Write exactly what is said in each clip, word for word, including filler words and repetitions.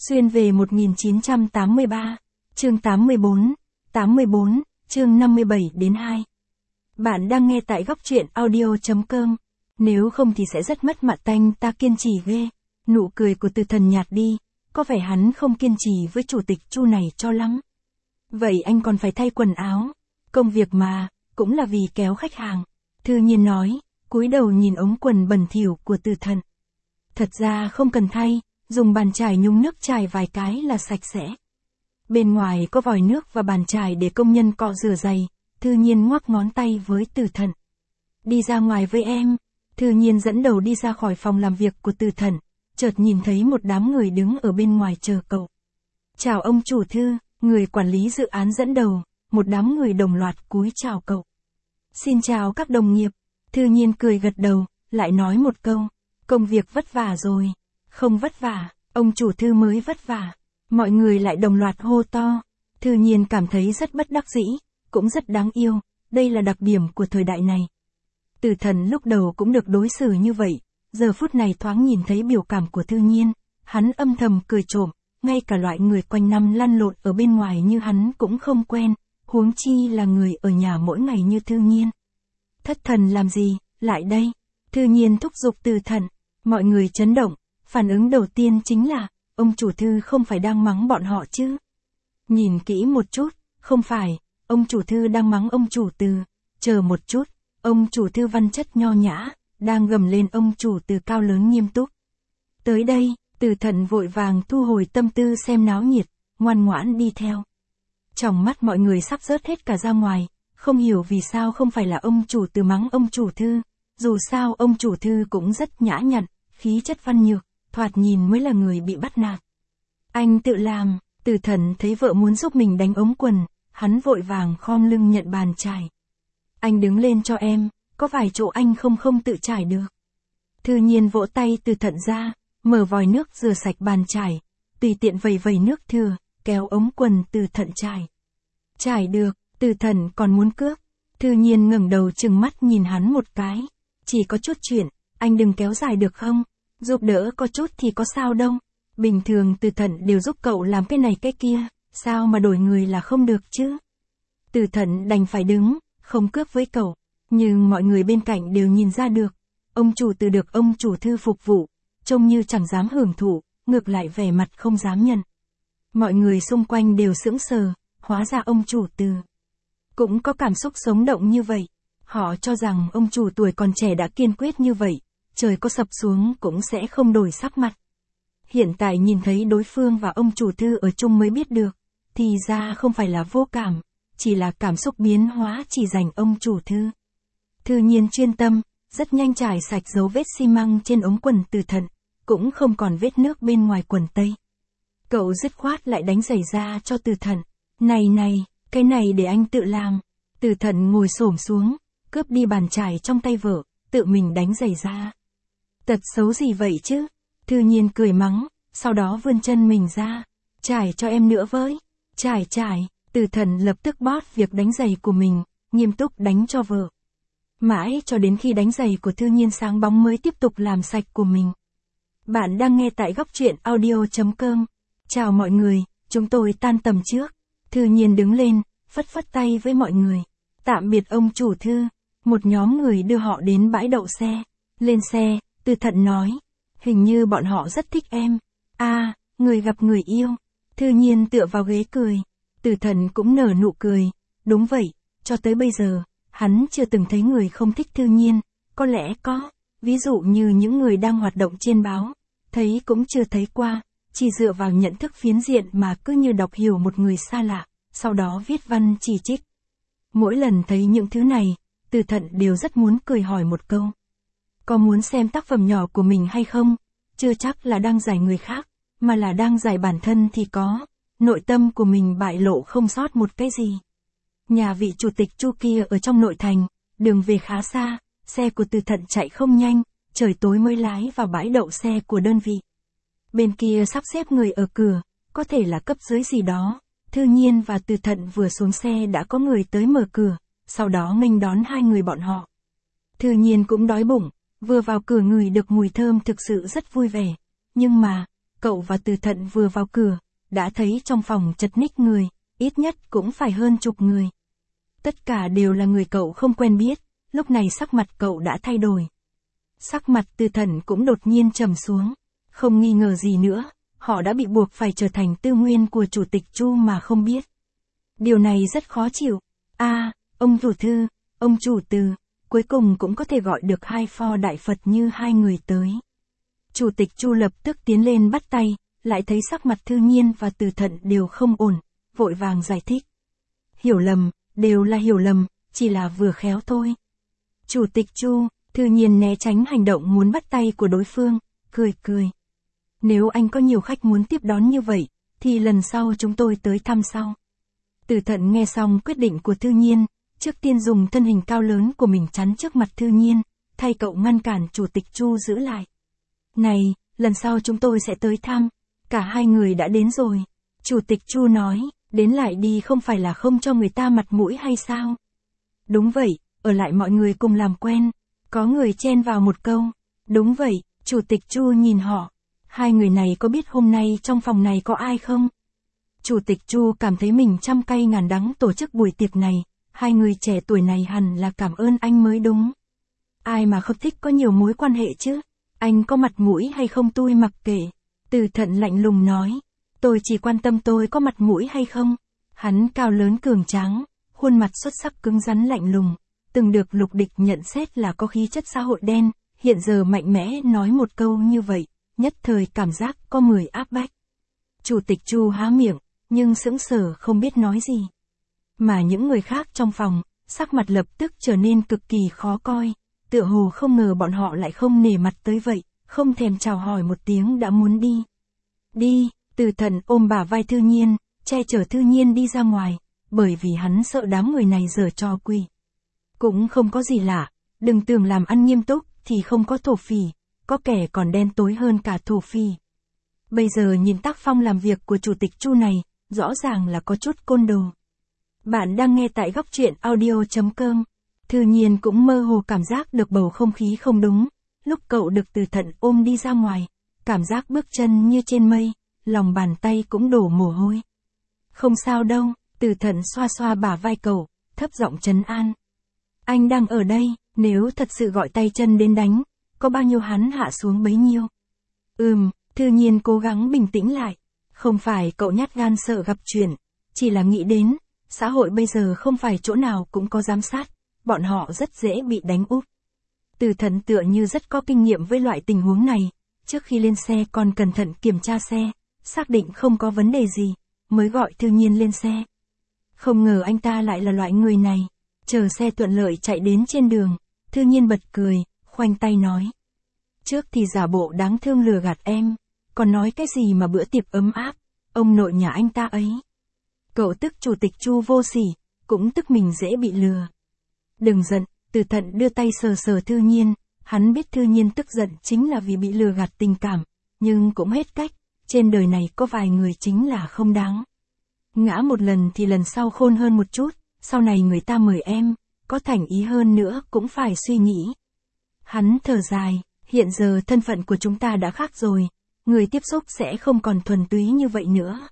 Xuyên về một nghìn chín trăm tám mươi ba, chương tám mươi tư, tám mươi tư, chương năm mươi bảy đến hai. Bạn đang nghe tại góc truyện audio chấm com. Nếu không thì sẽ rất mất mặt tanh, ta kiên trì ghê. Nụ cười của Từ Thần nhạt đi, có vẻ hắn không kiên trì với chủ tịch Chu này cho lắm. Vậy anh còn phải thay quần áo. Công việc mà, cũng là vì kéo khách hàng. Thư Nhiên nói, cúi đầu nhìn ống quần bẩn thỉu của Từ Thần. Thật ra không cần thay, dùng bàn chải nhúng nước chải vài cái là sạch sẽ. Bên ngoài có vòi nước và bàn chải để công nhân cọ rửa giày. Thư Nhiên ngoắc ngón tay với Từ Thần. Đi ra ngoài với em. Thư Nhiên dẫn đầu đi ra khỏi phòng làm việc của Từ Thần, chợt nhìn thấy một đám người đứng ở bên ngoài chờ cậu. Chào ông chủ Thư, người quản lý dự án dẫn đầu, một đám người đồng loạt cúi chào cậu. Xin chào các đồng nghiệp. Thư Nhiên cười gật đầu, lại nói một câu, công việc vất vả rồi. Không vất vả, ông chủ Thư mới vất vả. Mọi người lại đồng loạt hô to. Thư Nhiên cảm thấy rất bất đắc dĩ, cũng rất đáng yêu, đây là đặc điểm của thời đại này. Từ Thần lúc đầu cũng được đối xử như vậy, giờ phút này thoáng nhìn thấy biểu cảm của Thư Nhiên, hắn âm thầm cười trộm, ngay cả loại người quanh năm lăn lộn ở bên ngoài như hắn cũng không quen, huống chi là người ở nhà mỗi ngày như Thư Nhiên. Thất thần làm gì, lại đây. Thư Nhiên thúc giục Từ Thần, mọi người chấn động, phản ứng đầu tiên chính là, ông chủ Thư không phải đang mắng bọn họ chứ. Nhìn kỹ một chút, không phải, ông chủ Thư đang mắng ông chủ Từ, chờ một chút. Ông chủ Thư văn chất nho nhã, đang gầm lên ông chủ Từ cao lớn nghiêm túc. Tới đây, Từ Thần vội vàng thu hồi tâm tư xem náo nhiệt, ngoan ngoãn đi theo. Trong mắt mọi người sắp rớt hết cả ra ngoài, không hiểu vì sao không phải là ông chủ Từ mắng ông chủ Thư, dù sao ông chủ Thư cũng rất nhã nhặn, khí chất văn nhược, thoạt nhìn mới là người bị bắt nạt. Anh tự làm. Từ Thần thấy vợ muốn giúp mình đánh ống quần, hắn vội vàng khom lưng nhận bàn chải. Anh đứng lên cho em, có vài chỗ anh không không tự trải được. Thư Nhiên vỗ tay Từ Thần ra, mở vòi nước rửa sạch bàn chải, tùy tiện vẩy vẩy nước thừa, kéo ống quần Từ Thần trải. Trải được, Từ Thần còn muốn cướp. Thư Nhiên ngẩng đầu trừng mắt nhìn hắn một cái. Chỉ có chút chuyện, anh đừng kéo dài được không? Giúp đỡ có chút thì có sao đâu. Bình thường Từ Thần đều giúp cậu làm cái này cái kia, sao mà đổi người là không được chứ? Từ Thần đành phải đứng, không cướp với cậu, nhưng mọi người bên cạnh đều nhìn ra được, ông chủ Từ được ông chủ Thư phục vụ, trông như chẳng dám hưởng thụ, ngược lại vẻ mặt không dám nhận. Mọi người xung quanh đều sững sờ, hóa ra ông chủ Từ cũng có cảm xúc sống động như vậy. Họ cho rằng ông chủ tuổi còn trẻ đã kiên quyết như vậy, trời có sập xuống cũng sẽ không đổi sắc mặt. Hiện tại nhìn thấy đối phương và ông chủ Thư ở chung mới biết được, thì ra không phải là vô cảm, chỉ là cảm xúc biến hóa chỉ dành ông chủ Thư. Thư Nhiên chuyên tâm, rất nhanh trải sạch dấu vết xi măng trên ống quần Từ Thần, cũng không còn vết nước bên ngoài quần tây. Cậu dứt khoát lại đánh giày ra cho Từ Thần. Này này, cái này để anh tự làm. Từ Thần ngồi xổm xuống, cướp đi bàn chải trong tay vợ, tự mình đánh giày ra. Tật xấu gì vậy chứ? Thư Nhiên cười mắng, sau đó vươn chân mình ra. Trải cho em nữa với. Trải trải. Từ Thần lập tức bót việc đánh giày của mình, nghiêm túc đánh cho vợ. Mãi cho đến khi đánh giày của Thư Nhiên sáng bóng mới tiếp tục làm sạch của mình. Bạn đang nghe tại góc truyện audio chấm com. Chào mọi người, chúng tôi tan tầm trước. Thư Nhiên đứng lên, phất phất tay với mọi người. Tạm biệt ông chủ Thư. Một nhóm người đưa họ đến bãi đậu xe. Lên xe, Từ Thần nói. Hình như bọn họ rất thích em. À, người gặp người yêu. Thư Nhiên tựa vào ghế cười. Từ Thần cũng nở nụ cười. Đúng vậy, cho tới bây giờ, hắn chưa từng thấy người không thích Thư Nhiên. Có lẽ có, ví dụ như những người đang hoạt động trên báo. Thấy cũng chưa thấy qua, chỉ dựa vào nhận thức phiến diện mà cứ như đọc hiểu một người xa lạ, sau đó viết văn chỉ trích. Mỗi lần thấy những thứ này, Từ Thần đều rất muốn cười hỏi một câu. Có muốn xem tác phẩm nhỏ của mình hay không? Chưa chắc là đang giải người khác, mà là đang giải bản thân thì có. Nội tâm của mình bại lộ không sót một cái gì. Nhà vị chủ tịch Chu kia ở trong nội thành, đường về khá xa, xe của Từ Thần chạy không nhanh, trời tối mới lái vào bãi đậu xe của đơn vị. Bên kia sắp xếp người ở cửa, có thể là cấp dưới gì đó. Thư Nhiên và Từ Thần vừa xuống xe đã có người tới mở cửa, sau đó nghênh đón hai người bọn họ. Thư Nhiên cũng đói bụng, vừa vào cửa ngửi được mùi thơm thực sự rất vui vẻ. Nhưng mà, cậu và Từ Thận vừa vào cửa, đã thấy trong phòng chật ních người, ít nhất cũng phải hơn chục người. Tất cả đều là người cậu không quen biết, lúc này sắc mặt cậu đã thay đổi. Sắc mặt Từ Thận cũng đột nhiên trầm xuống, không nghi ngờ gì nữa, họ đã bị buộc phải trở thành tư nguyên của chủ tịch Chu mà không biết. Điều này rất khó chịu. A, à, ông chủ thư, ông chủ Từ, cuối cùng cũng có thể gọi được hai pho đại Phật như hai người tới. Chủ tịch Chu lập tức tiến lên bắt tay, lại thấy sắc mặt Thư Nhiên và Từ Thận đều không ổn, vội vàng giải thích. Hiểu lầm, đều là hiểu lầm, chỉ là vừa khéo thôi. Chủ tịch Chu, Thư Nhiên né tránh hành động muốn bắt tay của đối phương, cười cười. Nếu anh có nhiều khách muốn tiếp đón như vậy, thì lần sau chúng tôi tới thăm sau. Từ Thận nghe xong quyết định của Thư Nhiên, trước tiên dùng thân hình cao lớn của mình chắn trước mặt Thư Nhiên, thay cậu ngăn cản chủ tịch Chu giữ lại. Này, lần sau chúng tôi sẽ tới thăm, cả hai người đã đến rồi. Chủ tịch Chu nói, đến lại đi không phải là không cho người ta mặt mũi hay sao? Đúng vậy, ở lại mọi người cùng làm quen. Có người chen vào một câu. Đúng vậy, chủ tịch Chu nhìn họ. Hai người này có biết hôm nay trong phòng này có ai không? Chủ tịch Chu cảm thấy mình trăm cay ngàn đắng tổ chức buổi tiệc này, hai người trẻ tuổi này hẳn là cảm ơn anh mới đúng. Ai mà không thích có nhiều mối quan hệ chứ? Anh có mặt mũi hay không tôi mặc kệ. Từ Thận lạnh lùng nói, tôi chỉ quan tâm tôi có mặt mũi hay không. Hắn cao lớn cường tráng, khuôn mặt xuất sắc cứng rắn lạnh lùng, từng được Lục Địch nhận xét là có khí chất xã hội đen, hiện giờ mạnh mẽ nói một câu như vậy, nhất thời cảm giác có người áp bách. Chủ tịch Chu há miệng, nhưng sững sờ không biết nói gì. Mà những người khác trong phòng, sắc mặt lập tức trở nên cực kỳ khó coi, tựa hồ không ngờ bọn họ lại không nể mặt tới vậy, không thèm chào hỏi một tiếng đã muốn đi. Đi, Từ Thận ôm bả vai Thư Nhiên, che chở Thư Nhiên đi ra ngoài, bởi vì hắn sợ đám người này giở trò quỷ. Cũng không có gì lạ, đừng tưởng làm ăn nghiêm túc thì không có thổ phỉ, có kẻ còn đen tối hơn cả thổ phỉ. Bây giờ nhìn tác phong làm việc của chủ tịch Chu này, rõ ràng là có chút côn đồ. Bạn đang nghe tại góc truyện audio chấm com. Thư Nhiên cũng mơ hồ cảm giác được bầu không khí không đúng, lúc cậu được Từ Thận ôm đi ra ngoài, cảm giác bước chân như trên mây, lòng bàn tay cũng đổ mồ hôi. Không sao đâu, Từ Thận xoa xoa bả vai cậu, thấp giọng trấn an. Anh đang ở đây, nếu thật sự gọi tay chân đến đánh, có bao nhiêu hắn hạ xuống bấy nhiêu. Ừm, Thư Nhiên cố gắng bình tĩnh lại, không phải cậu nhát gan sợ gặp chuyện, chỉ là nghĩ đến, xã hội bây giờ không phải chỗ nào cũng có giám sát, bọn họ rất dễ bị đánh úp. Từ Thận tựa như rất có kinh nghiệm với loại tình huống này, trước khi lên xe còn cẩn thận kiểm tra xe, xác định không có vấn đề gì, mới gọi Thư Nhiên lên xe. Không ngờ anh ta lại là loại người này. Chờ xe thuận lợi chạy đến trên đường, Thư Nhiên bật cười, khoanh tay nói. Trước thì giả bộ đáng thương lừa gạt em, còn nói cái gì mà bữa tiệc ấm áp, ông nội nhà anh ta ấy. Cậu tức chủ tịch Chu vô sỉ, cũng tức mình dễ bị lừa. Đừng giận, Từ Thận đưa tay sờ sờ Thư Nhiên, hắn biết Thư Nhiên tức giận chính là vì bị lừa gạt tình cảm, nhưng cũng hết cách, trên đời này có vài người chính là không đáng. Ngã một lần thì lần sau khôn hơn một chút, sau này người ta mời em, có thành ý hơn nữa cũng phải suy nghĩ. Hắn thở dài, hiện giờ thân phận của chúng ta đã khác rồi, người tiếp xúc sẽ không còn thuần túy như vậy nữa.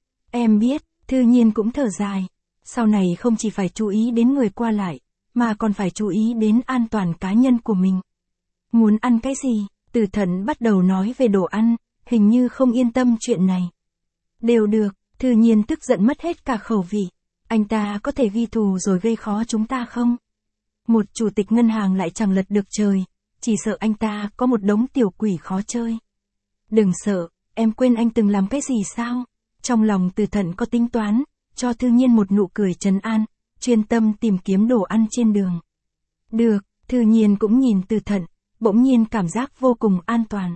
Em biết, Thư Nhiên cũng thở dài, sau này không chỉ phải chú ý đến người qua lại, mà còn phải chú ý đến an toàn cá nhân của mình. Muốn ăn cái gì? Từ Thận bắt đầu nói về đồ ăn, hình như không yên tâm chuyện này. Đều được, Thư Nhiên tức giận mất hết cả khẩu vị. Anh ta có thể ghi thù rồi gây khó chúng ta không? Một chủ tịch ngân hàng lại chẳng lật được trời, chỉ sợ anh ta có một đống tiểu quỷ khó chơi. Đừng sợ, em quên anh từng làm cái gì sao? Trong lòng Từ Thận có tính toán, cho Thư Nhiên một nụ cười trấn an, chuyên tâm tìm kiếm đồ ăn trên đường. Được, Thư Nhiên cũng nhìn Từ Thận, bỗng nhiên cảm giác vô cùng an toàn.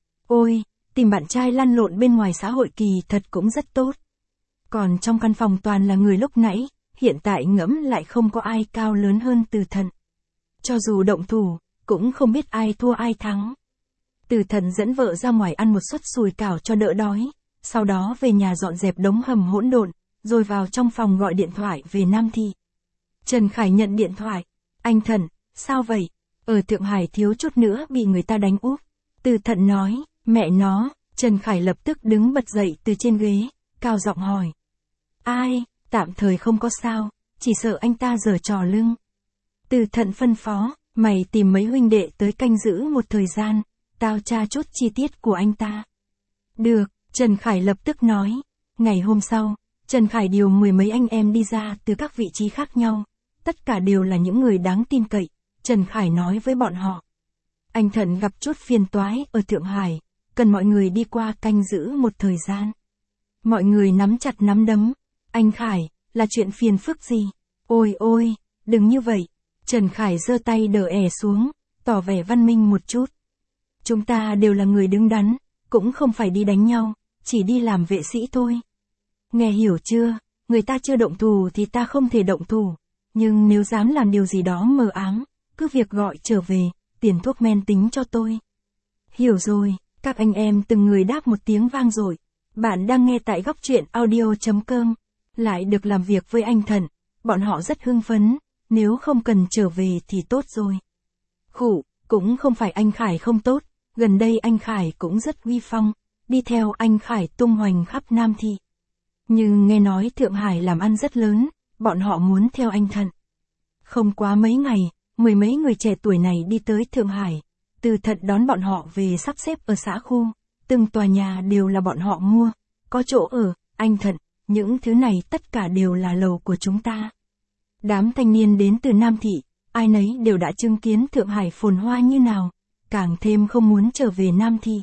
Ôi, tìm bạn trai lăn lộn bên ngoài xã hội kỳ thật cũng rất tốt. Còn trong căn phòng toàn là người lúc nãy, hiện tại ngẫm lại không có ai cao lớn hơn Từ Thận. Cho dù động thủ, cũng không biết ai thua ai thắng. Từ Thận dẫn vợ ra ngoài ăn một suất sùi cảo cho đỡ đói, sau đó về nhà dọn dẹp đống hầm hỗn độn, rồi vào trong phòng gọi điện thoại về Nam Thị. Trần Khải nhận điện thoại. Anh Thận, sao vậy? Ở Thượng Hải thiếu chút nữa bị người ta đánh úp. Từ Thận nói, mẹ nó, Trần Khải lập tức đứng bật dậy từ trên ghế, cao giọng hỏi. Ai, tạm thời không có sao, chỉ sợ anh ta giở trò lưng. Từ Thận phân phó, mày tìm mấy huynh đệ tới canh giữ một thời gian, tao tra chút chi tiết của anh ta. Được, Trần Khải lập tức nói. Ngày hôm sau, Trần Khải điều mười mấy anh em đi ra từ các vị trí khác nhau. Tất cả đều là những người đáng tin cậy. Trần Khải nói với bọn họ. Anh Thận gặp chút phiền toái ở Thượng Hải, cần mọi người đi qua canh giữ một thời gian. Mọi người nắm chặt nắm đấm. Anh Khải, là chuyện phiền phức gì? Ôi ôi, đừng như vậy. Trần Khải giơ tay đỡ ẻ xuống, tỏ vẻ văn minh một chút. Chúng ta đều là người đứng đắn, cũng không phải đi đánh nhau, chỉ đi làm vệ sĩ thôi. Nghe hiểu chưa, người ta chưa động thủ thì ta không thể động thủ. Nhưng nếu dám làm điều gì đó mờ ám, cứ việc gọi trở về, tiền thuốc men tính cho tôi. Hiểu rồi, các anh em từng người đáp một tiếng vang dội. Bạn đang nghe tại góc truyện audio chấm com. Lại được làm việc với anh Thận, bọn họ rất hưng phấn, nếu không cần trở về thì tốt rồi. Khụ, cũng không phải anh Khải không tốt, gần đây anh Khải cũng rất uy phong, đi theo anh Khải tung hoành khắp Nam Thị. Nhưng nghe nói Thượng Hải làm ăn rất lớn, bọn họ muốn theo anh Thận. Không quá mấy ngày, mười mấy người trẻ tuổi này đi tới Thượng Hải, Từ Thận đón bọn họ về sắp xếp ở xã khu, từng tòa nhà đều là bọn họ mua, có chỗ ở, anh Thận, những thứ này tất cả đều là lầu của chúng ta. Đám thanh niên đến từ Nam Thị, ai nấy đều đã chứng kiến Thượng Hải phồn hoa như nào, càng thêm không muốn trở về Nam Thị.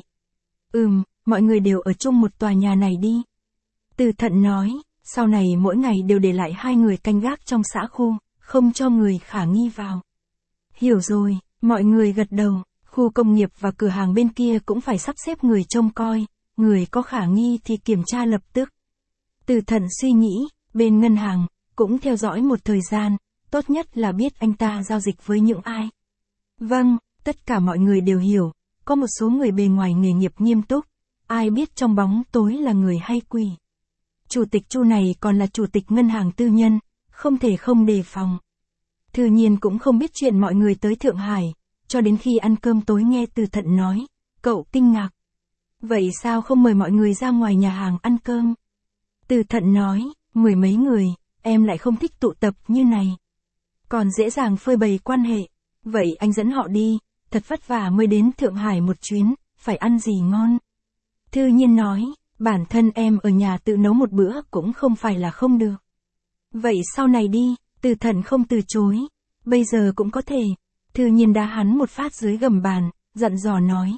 Ừm, mọi người đều ở chung một tòa nhà này đi. Từ Thận nói, sau này mỗi ngày đều để lại hai người canh gác trong xã khu, không cho người khả nghi vào. Hiểu rồi, mọi người gật đầu, khu công nghiệp và cửa hàng bên kia cũng phải sắp xếp người trông coi, người có khả nghi thì kiểm tra lập tức. Từ Thận suy nghĩ, bên ngân hàng, cũng theo dõi một thời gian, tốt nhất là biết anh ta giao dịch với những ai. Vâng, tất cả mọi người đều hiểu, có một số người bề ngoài nghề nghiệp nghiêm túc, ai biết trong bóng tối là người hay quỷ. Chủ tịch Chu này còn là chủ tịch ngân hàng tư nhân, không thể không đề phòng. Thư Nhiên cũng không biết chuyện mọi người tới Thượng Hải, cho đến khi ăn cơm tối nghe Từ Thận nói, cậu kinh ngạc. Vậy sao không mời mọi người ra ngoài nhà hàng ăn cơm? Từ Thận nói, mười mấy người, em lại không thích tụ tập như này. Còn dễ dàng phơi bày quan hệ, vậy anh dẫn họ đi, thật vất vả mới đến Thượng Hải một chuyến, phải ăn gì ngon? Thư Nhiên nói, bản thân em ở nhà tự nấu một bữa cũng không phải là không được. Vậy sau này đi, Từ Thận không từ chối, bây giờ cũng có thể. Thư Nhiên đá hắn một phát dưới gầm bàn, dặn dò nói.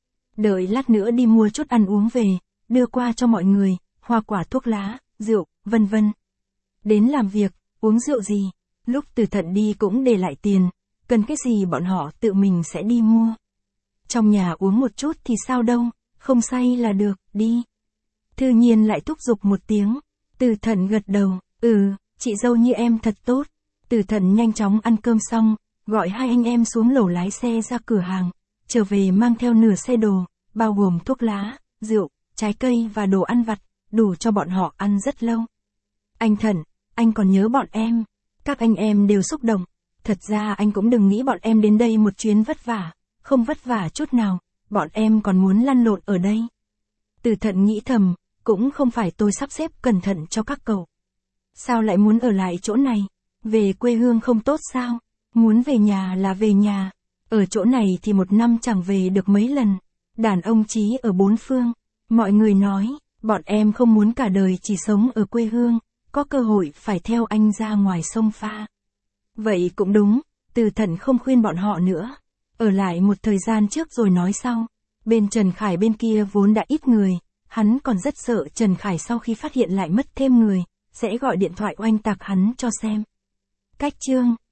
Đợi lát nữa đi mua chút ăn uống về, đưa qua cho mọi người, hoa quả thuốc lá, rượu, vân vân. Đến làm việc, uống rượu gì, lúc Từ Thận đi cũng để lại tiền, cần cái gì bọn họ tự mình sẽ đi mua. Trong nhà uống một chút thì sao đâu, không say là được, đi. Thư Nhiên lại thúc giục một tiếng, Từ Thận gật đầu, ừ, chị dâu như em thật tốt. Từ Thận nhanh chóng ăn cơm xong, gọi hai anh em xuống lầu lái xe ra cửa hàng, trở về mang theo nửa xe đồ, bao gồm thuốc lá, rượu, trái cây và đồ ăn vặt, đủ cho bọn họ ăn rất lâu. Anh Thận, anh còn nhớ bọn em. Các anh em đều xúc động. Thật ra anh cũng đừng nghĩ bọn em đến đây một chuyến vất vả, không vất vả chút nào, bọn em còn muốn lăn lộn ở đây. Từ Thận nghĩ thầm, cũng không phải tôi sắp xếp cẩn thận cho các cậu. Sao lại muốn ở lại chỗ này? Về quê hương không tốt sao? Muốn về nhà là về nhà. Ở chỗ này thì một năm chẳng về được mấy lần. Đàn ông chí ở bốn phương. Mọi người nói, bọn em không muốn cả đời chỉ sống ở quê hương, có cơ hội phải theo anh ra ngoài sông pha. Vậy cũng đúng, Từ Thận không khuyên bọn họ nữa. Ở lại một thời gian trước rồi nói sau. Bên Trần Khải bên kia vốn đã ít người, hắn còn rất sợ Trần Khải sau khi phát hiện lại mất thêm người, sẽ gọi điện thoại oanh tạc hắn cho xem. Cách chương